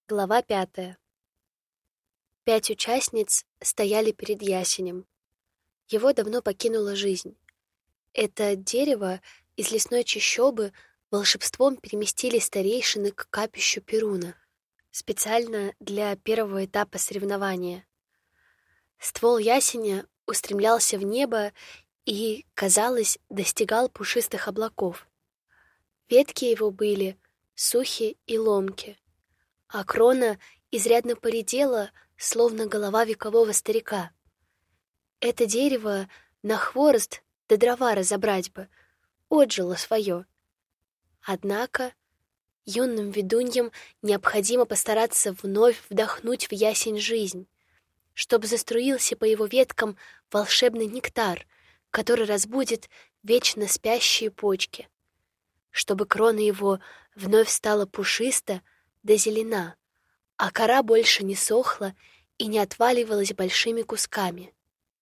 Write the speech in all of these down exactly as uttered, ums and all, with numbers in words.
Глава пятая. Пять участниц стояли перед ясенем. Его давно покинула жизнь. Это дерево из лесной чащобы волшебством переместили старейшины к капищу Перуна, специально для первого этапа соревнования. Ствол ясеня устремлялся в небо и, казалось, достигал пушистых облаков. Ветки его были сухи и ломки, а крона изрядно поредела, словно голова векового старика. Это дерево на хворост да дрова разобрать бы, отжило свое. Однако юным ведуньям необходимо постараться вновь вдохнуть в ясень жизнь, чтобы заструился по его веткам волшебный нектар, который разбудит вечно спящие почки, чтобы крона его вновь стала пушиста да зелена, а кора больше не сохла и не отваливалась большими кусками.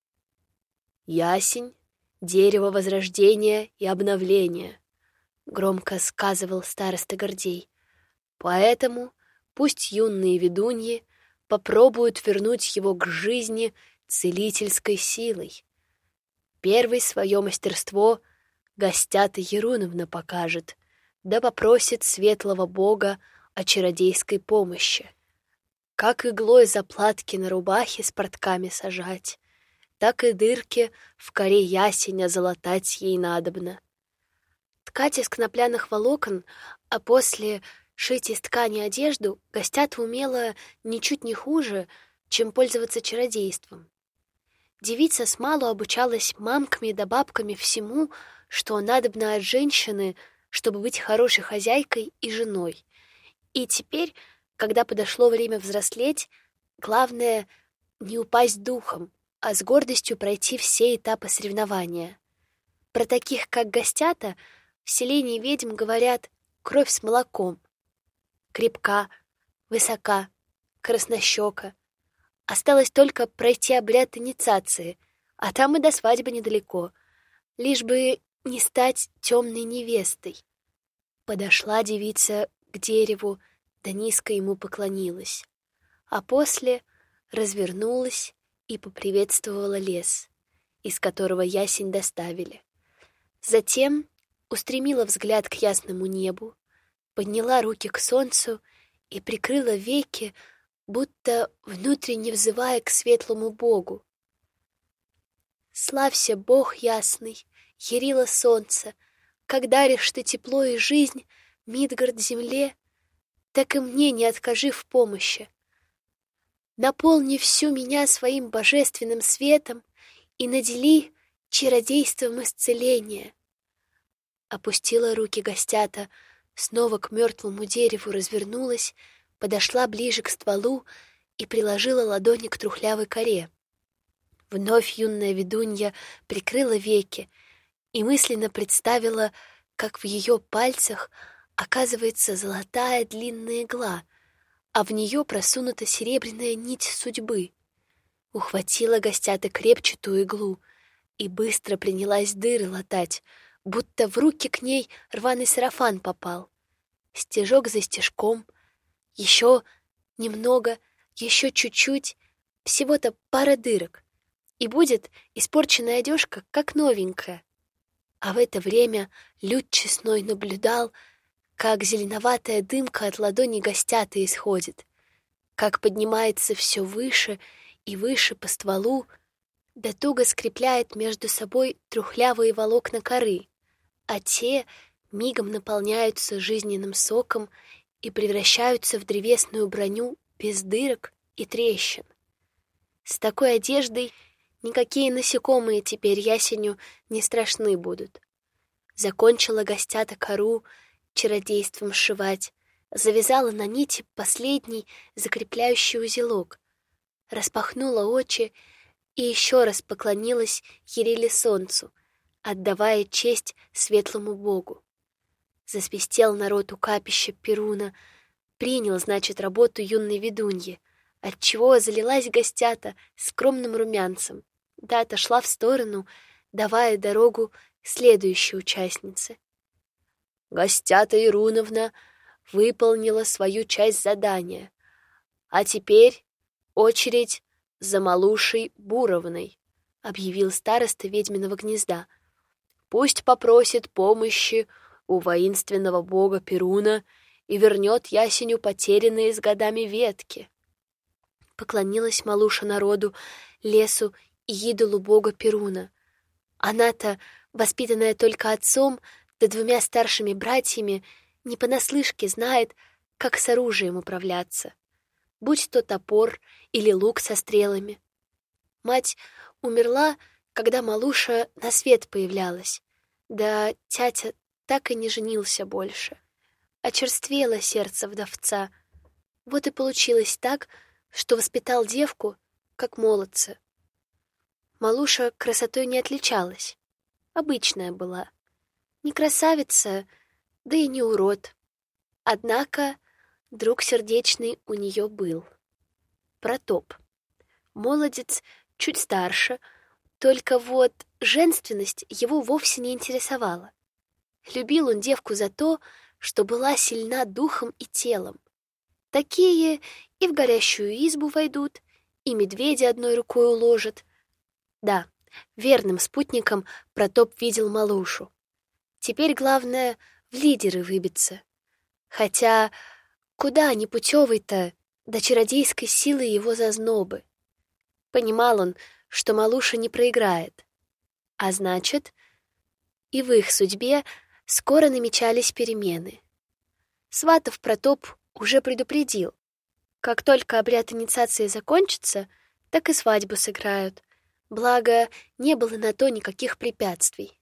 «Ясень — дерево возрождения и обновления», — громко сказывал староста Гордей. «Поэтому пусть юные ведуньи попробуют вернуть его к жизни целительской силой. Первой свое мастерство Гостята Еруновна покажет, да попросит светлого бога о чародейской помощи. Как иглой заплатки на рубахе с портками сажать, так и дырки в коре ясеня залатать ей надобно. Ткать из конопляных волокон, а после шить из ткани одежду Гостята умела ничуть не хуже, чем пользоваться чародейством. Девица смалу обучалась мамками да бабками всему, что надобно от женщины, чтобы быть хорошей хозяйкой и женой. И теперь, когда подошло время взрослеть, главное — не упасть духом, а с гордостью пройти все этапы соревнования. Про таких, как Гостята, в селении ведьм говорят «кровь с молоком». Крепка, высока, краснощека. Осталось только пройти обряд инициации, а там и до свадьбы недалеко, лишь бы не стать темной невестой. Подошла девица к дереву, да низко ему поклонилась, а после развернулась и поприветствовала лес, из которого ясень доставили. Затем устремила взгляд к ясному небу, подняла руки к солнцу и прикрыла веки, будто внутренне взывая к светлому Богу. «Славься, Бог ясный, ярило солнце, как даришь ты тепло и жизнь Мидгард земле, так и мне не откажи в помощи. Наполни всю меня своим божественным светом и надели чародейством исцеления». Опустила руки Гостята, снова к мертвому дереву развернулась, подошла ближе к стволу и приложила ладони к трухлявой коре. Вновь юная ведунья прикрыла веки и мысленно представила, как в ее пальцах оказывается золотая длинная игла, а в нее просунута серебряная нить судьбы. Ухватила Гостята крепче ту иглу и быстро принялась дыры латать, будто в руки к ней рваный сарафан попал. Стежок за стежком, еще немного, еще чуть-чуть, всего-то пара дырок, и будет испорченная одежка, как новенькая. А в это время Люд Честной наблюдал, как зеленоватая дымка от ладони Гостяты исходит, как поднимается все выше и выше по стволу, да туго скрепляет между собой трухлявые волокна коры, а те мигом наполняются жизненным соком и превращаются в древесную броню без дырок и трещин. С такой одеждой никакие насекомые теперь ясеню не страшны будут. Закончила Гостята кору чародейством сшивать, завязала на нити последний закрепляющий узелок, распахнула очи и еще раз поклонилась Яриле солнцу, отдавая честь светлому Богу. Засвистел народ у капища Перуна, принял, значит, работу юной ведуньи, отчего залилась Гостята скромным румянцем, да отошла в сторону, давая дорогу следующей участнице. Гостята Еруновна выполнила свою часть задания, А теперь очередь за Малушей Буровной, — объявил староста ведьминого гнезда. Пусть попросит помощи у воинственного бога Перуна и вернет ясеню потерянные с годами ветки. Поклонилась Малуша народу, лесу и идолу бога Перуна. Она-то, воспитанная только отцом да двумя старшими братьями, не понаслышке знает, как с оружием управляться, будь то топор или лук со стрелами. Мать умерла, когда Малуша на свет появлялась, да тятя так и не женился больше. Очерствело сердце вдовца. Вот и получилось так, что воспитал девку, как молодца. Малуша красотой не отличалась, обычная была. Не красавица, да и не урод. Однако друг сердечный у нее был. Протоп. Молодец, чуть старше, только вот женственность его вовсе не интересовала. Любил он девку за то, что была сильна духом и телом. Такие и в горящую избу войдут, и медведя одной рукой уложат. Да, верным спутником Протоп видел Малушу. Теперь главное в лидеры выбиться. Хотя куда непутевый-то до чародейской силы его зазнобы. Понимал он, что Малуша не проиграет. А значит, и в их судьбе скоро намечались перемены. Сватов Протоп уже предупредил. Как только обряд инициации закончится, так и свадьбу сыграют. Благо, не было на то никаких препятствий.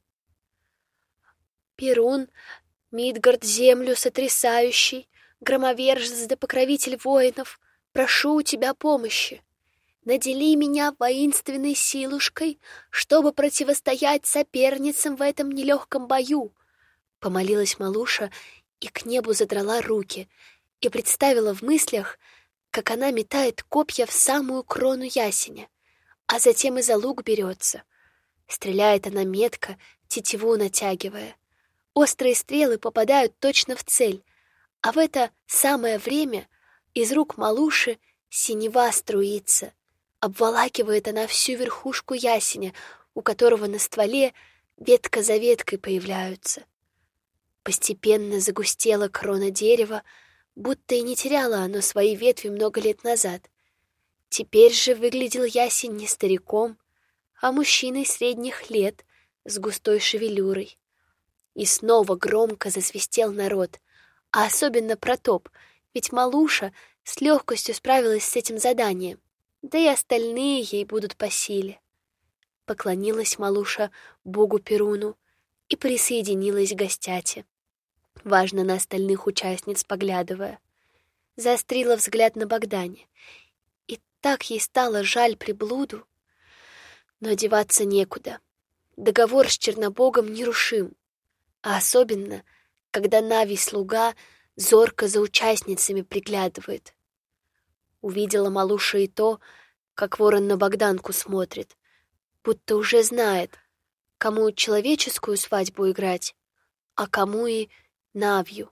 Перун, Мидгард землю сотрясающий, громовержец да покровитель воинов, прошу у тебя помощи. Надели меня воинственной силушкой, чтобы противостоять соперницам в этом нелегком бою. Помолилась Малуша и к небу задрала руки и представила в мыслях, как она метает копья в самую крону ясеня, а затем и за лук берется. Стреляет она метко, тетиву натягивая. Острые стрелы попадают точно в цель, а в это самое время из рук Малуши синева струится. Обволакивает она всю верхушку ясеня, у которого на стволе ветка за веткой появляются. Постепенно загустела крона дерева, будто и не теряло оно свои ветви много лет назад. Теперь же выглядел ясень не стариком, а мужчиной средних лет с густой шевелюрой. И снова громко засвистел народ, а особенно Протоп, ведь Малуша с легкостью справилась с этим заданием, да и остальные ей будут по силе. Поклонилась Малуша богу Перуну и присоединилась к гостяте, важно на остальных участниц поглядывая. Заострила взгляд на Богдане, и так ей стало жаль приблуду, но деваться некуда. Договор с Чернобогом нерушим, а особенно, когда Навий-слуга зорко за участницами приглядывает. Увидела Малуша и то, как ворон на Богданку смотрит, будто уже знает, кому человеческую свадьбу играть, а кому и Навью.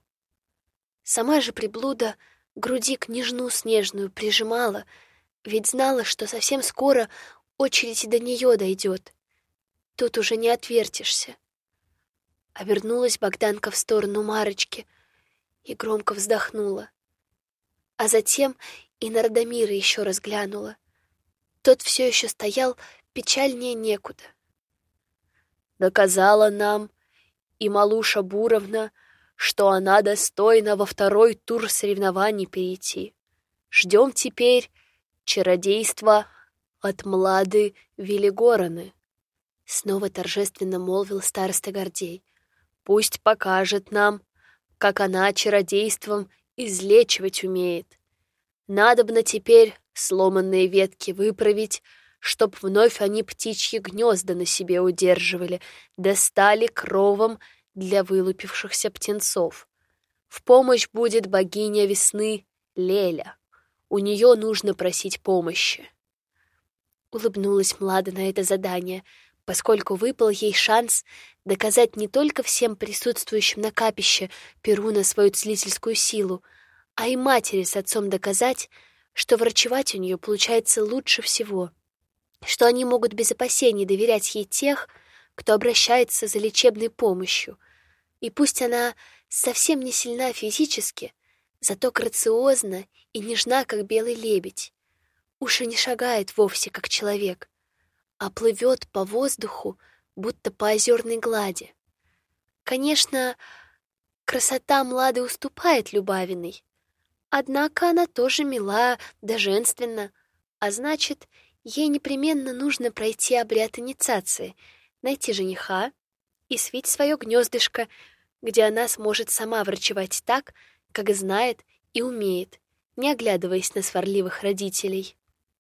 Сама же приблуда груди княжну снежную прижимала, ведь знала, что совсем скоро очередь и до нее дойдет. Тут уже не отвертишься. Обернулась Богданка в сторону Марочки и громко вздохнула. А затем и на Радомира еще раз глянула. Тот все еще стоял печальнее некуда. Доказала нам и Малуша Буровна, что она достойна во второй тур соревнований перейти. Ждем теперь чародейства от Млады Велигораны. Снова торжественно молвил староста Гордей. Пусть покажет нам, как она чародейством излечивать умеет. Надобно теперь сломанные ветки выправить, чтоб вновь они птичьи гнезда на себе удерживали, да стали кровом для вылупившихся птенцов. В помощь будет богиня весны Леля. У нее нужно просить помощи. Улыбнулась Млада на это задание, поскольку выпал ей шанс доказать не только всем присутствующим на капище Перуна свою целительскую силу, а и матери с отцом доказать, что врачевать у нее получается лучше всего, что они могут без опасений доверять ей тех, кто обращается за лечебной помощью. И пусть она совсем не сильна физически, зато грациозна и нежна, как белый лебедь. Уж и не шагает вовсе, как человек, а плывет по воздуху, будто по озерной глади. Конечно, красота Млады уступает Любавиной, однако она тоже мила да женственна, а значит, ей непременно нужно пройти обряд инициации, найти жениха и свить свое гнездышко, где она сможет сама врачевать так, как знает и умеет, не оглядываясь на сварливых родителей.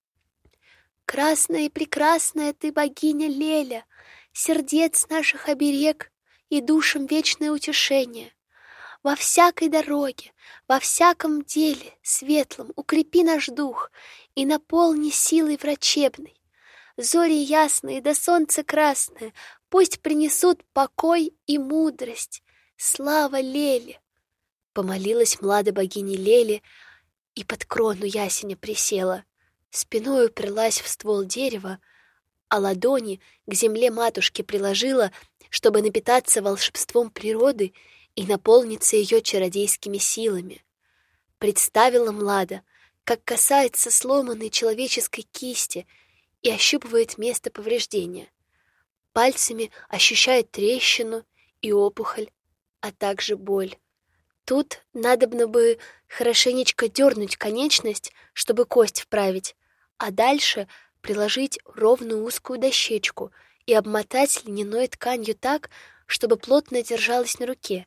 «Красная и прекрасная ты, богиня Леля, сердец наших оберег и душам вечное утешение. Во всякой дороге, во всяком деле светлом укрепи наш дух и наполни силой врачебной. Зори ясные да солнце красное пусть принесут покой и мудрость. Слава Леле!» Помолилась Млада богине Леле и под крону ясеня присела, спиной уперлась в ствол дерева, а ладони к земле матушки приложила, чтобы напитаться волшебством природы и наполниться ее чародейскими силами. Представила Млада, как касается сломанной человеческой кисти и ощупывает место повреждения. Пальцами ощущает трещину и опухоль, а также боль. Тут надобно бы хорошенечко дернуть конечность, чтобы кость вправить, а дальше приложить ровную узкую дощечку и обмотать льняной тканью так, чтобы плотно держалась на руке,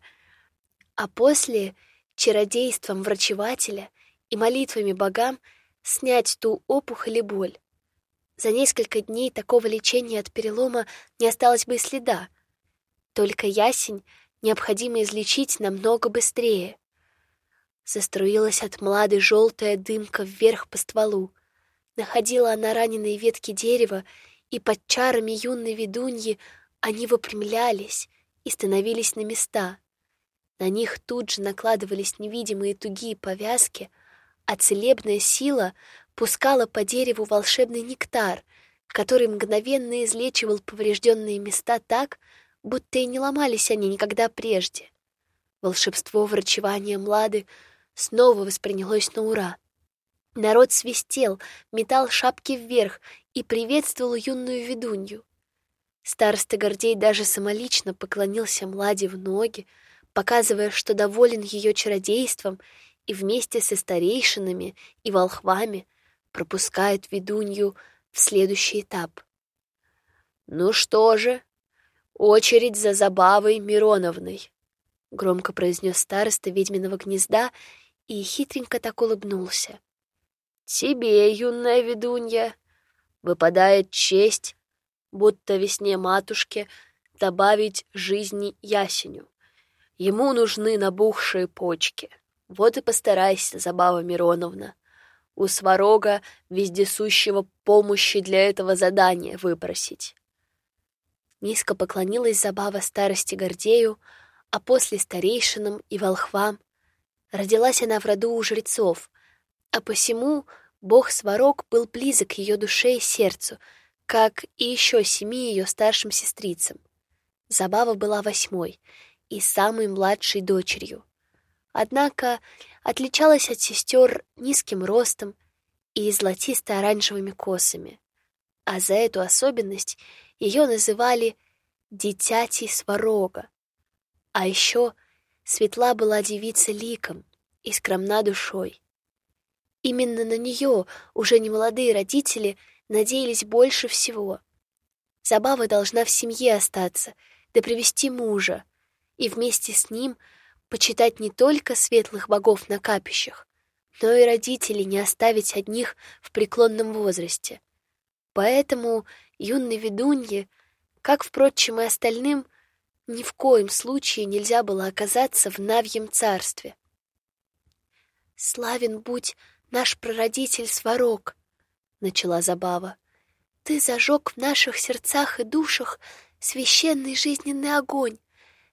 а после чародейством врачевателя и молитвами богам снять ту опухоль и боль. За несколько дней такого лечения от перелома не осталось бы и следа. Только ясень необходимо излечить намного быстрее. Заструилась от Млады желтая дымка вверх по стволу. Находила она раненые ветки дерева, и под чарами юной ведуньи они выпрямлялись и становились на места. На них тут же накладывались невидимые тугие повязки, а целебная сила пускала по дереву волшебный нектар, который мгновенно излечивал поврежденные места так, будто и не ломались они никогда прежде. Волшебство врачевания Млады снова воспринялось на ура. Народ свистел, метал шапки вверх и приветствовал юную ведунью. Староста Гордей даже самолично поклонился Младе в ноги, показывая, что доволен ее чародейством, и вместе со старейшинами и волхвами пропускает ведунью в следующий этап. «Ну что же, очередь за Забавой Мироновной», — громко произнес староста ведьминого гнезда и хитренько так улыбнулся. «Тебе, юная ведунья, выпадает честь, будто весне матушке, добавить жизни ясеню. Ему нужны набухшие почки. Вот и постарайся, Забава Мироновна, у Сварога вездесущего помощи для этого задания выпросить». Низко поклонилась Забава старости Гордею, а после старейшинам и волхвам. Родилась она в роду у жрецов, а посему бог Сварог был близок к ее душе и сердцу, как и еще семи ее старшим сестрицам. Забава была восьмой и самой младшей дочерью. Однако отличалась от сестер низким ростом и золотисто-оранжевыми косами, а за эту особенность ее называли «дитятей Сварога». А еще светла была девица ликом и скромна душой. Именно на нее уже немолодые родители надеялись больше всего. Забава должна в семье остаться, да привести мужа, и вместе с ним почитать не только светлых богов на капищах, но и родителей не оставить одних в преклонном возрасте. Поэтому юной ведунье, как, впрочем, и остальным, ни в коем случае нельзя было оказаться в Навьем царстве. «Славен будь наш прародитель Сварог», — начала Забава. «Ты зажег в наших сердцах и душах священный жизненный огонь.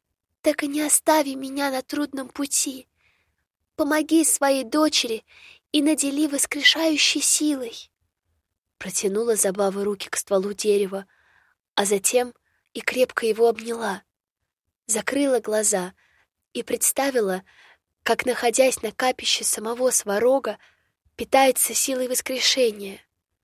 Так и не остави меня на трудном пути. Помоги своей дочери и надели воскрешающей силой. Протянула Забава руки к стволу дерева, а затем и крепко его обняла. Закрыла глаза и представила, как, находясь на капище самого Сварога, питается силой воскрешения.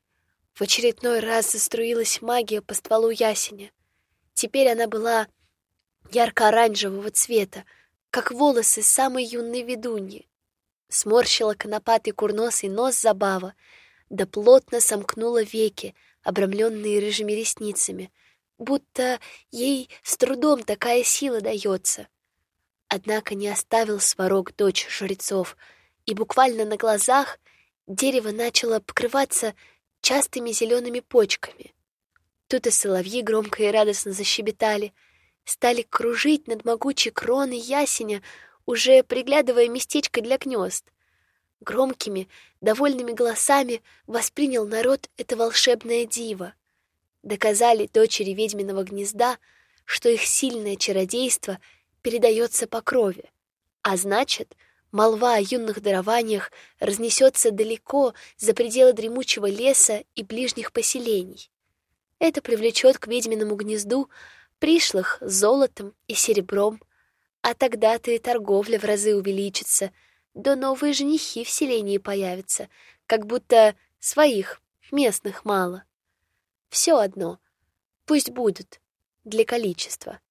В очередной раз заструилась магия по стволу ясеня. Теперь она была ярко-оранжевого цвета, как волосы самой юной ведуньи. Сморщила конопатый курносый нос Забава, да плотно сомкнула веки, обрамленные рыжими ресницами, будто ей с трудом такая сила дается. Однако не оставил Сварог дочь жрецов, и буквально на глазах дерево начало покрываться частыми зелеными почками. Тут и соловьи громко и радостно защебетали, стали кружить над могучей кроной ясеня, уже приглядывая местечко для гнезд. Громкими, довольными голосами воспринял народ это волшебное диво. Доказали дочери ведьминого гнезда, что их сильное чародейство передается по крови, а значит, молва о юных дарованиях разнесется далеко за пределы дремучего леса и ближних поселений. Это привлечет к ведьминому гнезду пришлых с золотом и серебром, а тогда-то и торговля в разы увеличится, да новые женихи в селении появятся, как будто своих, местных, мало. Все одно, пусть будут, для количества.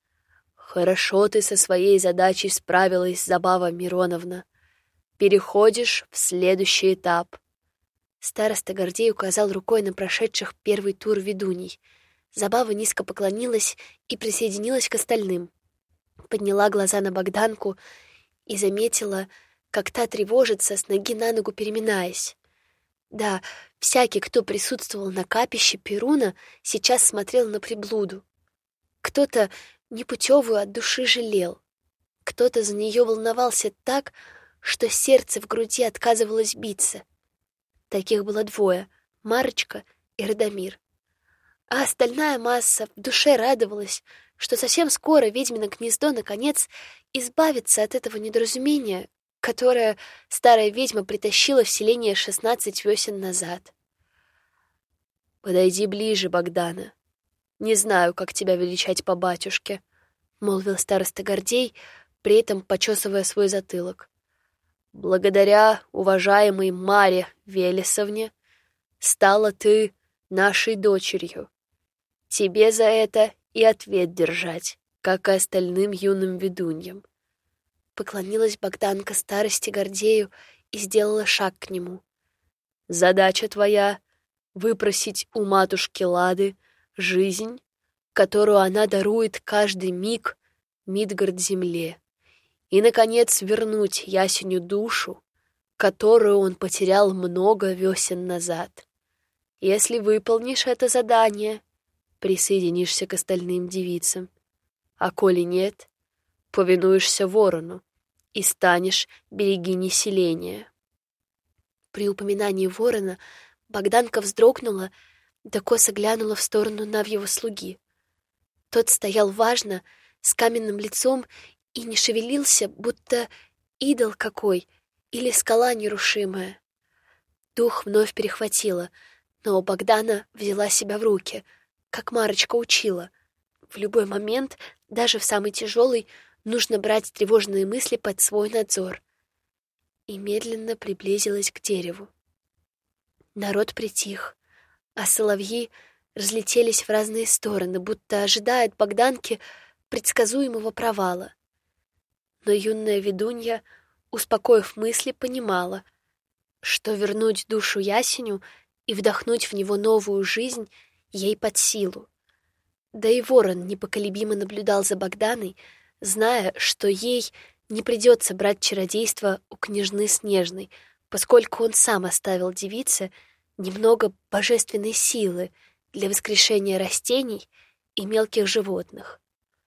Хорошо ты со своей задачей справилась, Забава Мироновна. Переходишь в следующий этап. Староста Гордей указал рукой на прошедших первый тур ведуней. Забава низко поклонилась и присоединилась к остальным. Подняла глаза на Богданку и заметила, как та тревожится, с ноги на ногу переминаясь. Да, всякий, кто присутствовал на капище Перуна, сейчас смотрел на приблуду. Кто-то непутевую от души жалел, кто-то за нее волновался так, что сердце в груди отказывалось биться. Таких было двое — Марочка и Радомир. А остальная масса в душе радовалась, что совсем скоро ведьмино гнездо, наконец, избавится от этого недоразумения, которое старая ведьма притащила в селение шестнадцать весен назад. «Подойди ближе, Богдана. Не знаю, как тебя величать по батюшке», — молвил староста Гордей, при этом почесывая свой затылок. «Благодаря уважаемой Маре Велесовне стала ты нашей дочерью. Тебе за это и ответ держать, как и остальным юным ведуньям». Поклонилась Богданка старости Гордею и сделала шаг к нему. «Задача твоя — выпросить у матушки Лады жизнь, которую она дарует каждый миг Мидгард-земле, и, наконец, вернуть ясеню душу, которую он потерял много весен назад. Если выполнишь это задание, присоединишься к остальным девицам, а коли нет, повинуешься ворону и станешь берегиней селения». При упоминании ворона Богданка вздрогнула, да косо глянула в сторону Навьего слуги. Тот стоял важно, с каменным лицом и не шевелился, будто идол какой или скала нерушимая. Дух вновь перехватило, но Богдана взяла себя в руки, как Марочка учила. В любой момент, даже в самый тяжелый, нужно брать тревожные мысли под свой надзор. И медленно приблизилась к дереву. Народ притих, а соловьи разлетелись в разные стороны, будто ожидая от Богданки предсказуемого провала. Но юная ведунья, успокоив мысли, понимала, что вернуть душу ясеню и вдохнуть в него новую жизнь ей под силу. Да и ворон непоколебимо наблюдал за Богданой, зная, что ей не придется брать чародейство у княжны Снежной, поскольку он сам оставил девице немного божественной силы для воскрешения растений и мелких животных.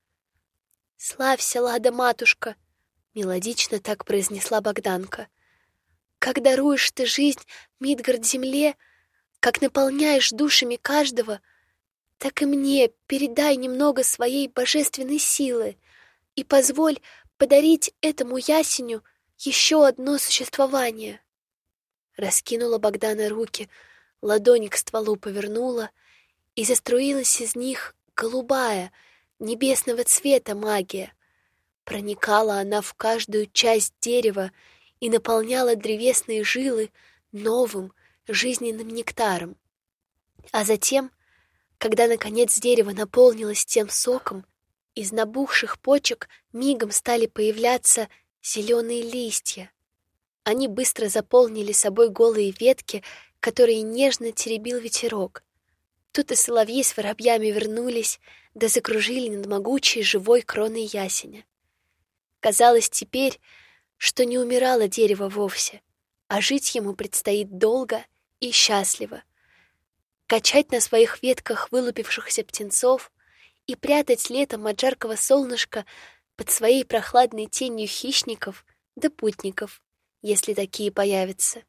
«Славься, Лада, матушка!» — мелодично так произнесла Богданка. «Как даруешь ты жизнь Мидгард-земле, как наполняешь душами каждого, так и мне передай немного своей божественной силы и позволь подарить этому ясеню еще одно существование». Раскинула Богдана руки, ладони к стволу повернула, и заструилась из них голубая, небесного цвета магия. Проникала она в каждую часть дерева и наполняла древесные жилы новым жизненным нектаром. А затем, когда, наконец, дерево наполнилось тем соком, из набухших почек мигом стали появляться зеленые листья. Они быстро заполнили собой голые ветки, которые нежно теребил ветерок. Тут и соловьи с воробьями вернулись, да закружили над могучей живой кроной ясеня. Казалось теперь, что не умирало дерево вовсе, а жить ему предстоит долго и счастливо. Качать на своих ветках вылупившихся птенцов и прятать летом от жаркого солнышка под своей прохладной тенью хищников да путников, если такие появятся.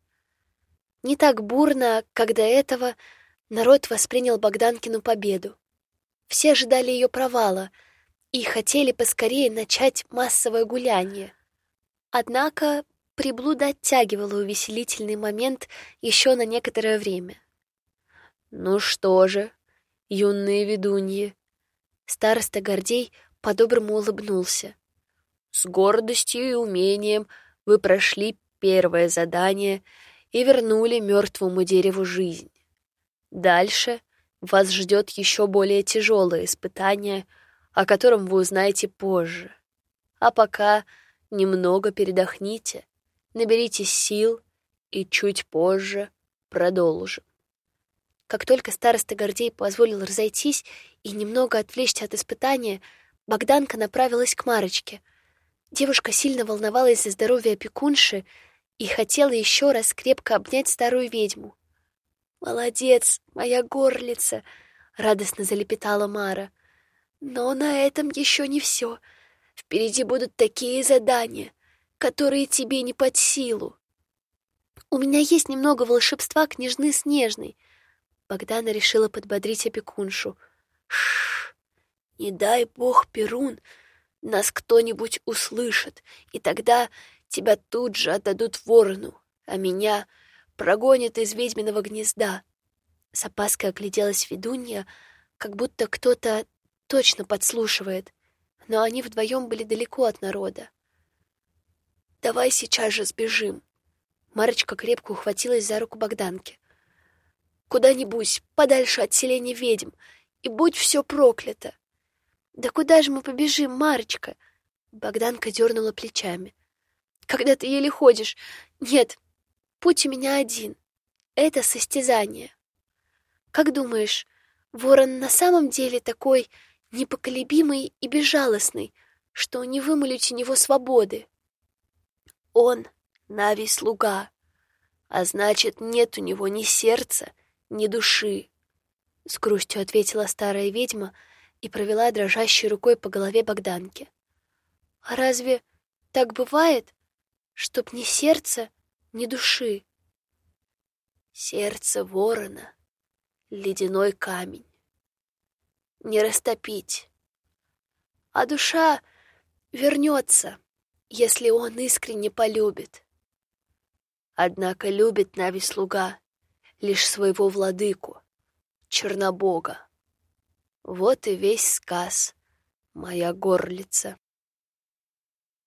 Не так бурно, как до этого, народ воспринял Богданкину победу. Все ожидали ее провала и хотели поскорее начать массовое гуляние. Однако приблуда оттягивала увеселительный момент еще на некоторое время. «Ну что же, юные ведуньи!» Староста Гордей по-доброму улыбнулся. «С гордостью и умением вы прошли первое задание и вернули мертвому дереву жизнь. Дальше вас ждет еще более тяжелое испытание, о котором вы узнаете позже. А пока немного передохните, наберитесь сил и чуть позже продолжим». Как только староста Гордей позволил разойтись и немного отвлечься от испытания, Богданка направилась к Марочке. Девушка сильно волновалась за здоровье опекунши и хотела еще раз крепко обнять старую ведьму. «Молодец, моя горлица!» — радостно залепетала Мара. «Но на этом еще не все. Впереди будут такие задания, которые тебе не под силу». «У меня есть немного волшебства княжны Снежной». Богдана решила подбодрить опекуншу. «Шш! Не дай бог, Перун, нас кто-нибудь услышит, и тогда тебя тут же отдадут ворону, а меня прогонят из ведьминого гнезда». С опаской огляделась ведунья, как будто кто-то точно подслушивает, но они вдвоем были далеко от народа. «Давай сейчас же сбежим». Марочка крепко ухватилась за руку Богданки. «Куда-нибудь подальше от селения ведьм, и будь все проклято». «Да куда же мы побежим, Марочка?» Богданка дернула плечами. «Когда ты еле ходишь. Нет, путь у меня один. Это состязание. Как думаешь, ворон на самом деле такой непоколебимый и безжалостный, что не вымолить у него свободы?» «Он Навий слуга, а значит, нет у него ни сердца, ни души», — с грустью ответила старая ведьма и провела дрожащей рукой по голове Богданки. «А разве так бывает, чтоб ни сердца, ни души?» «Сердце ворона — ледяной камень, не растопить, а душа вернется, если он искренне полюбит. Однако любит Навий слуга лишь своего владыку, Чернобога. Вот и весь сказ, моя горлица».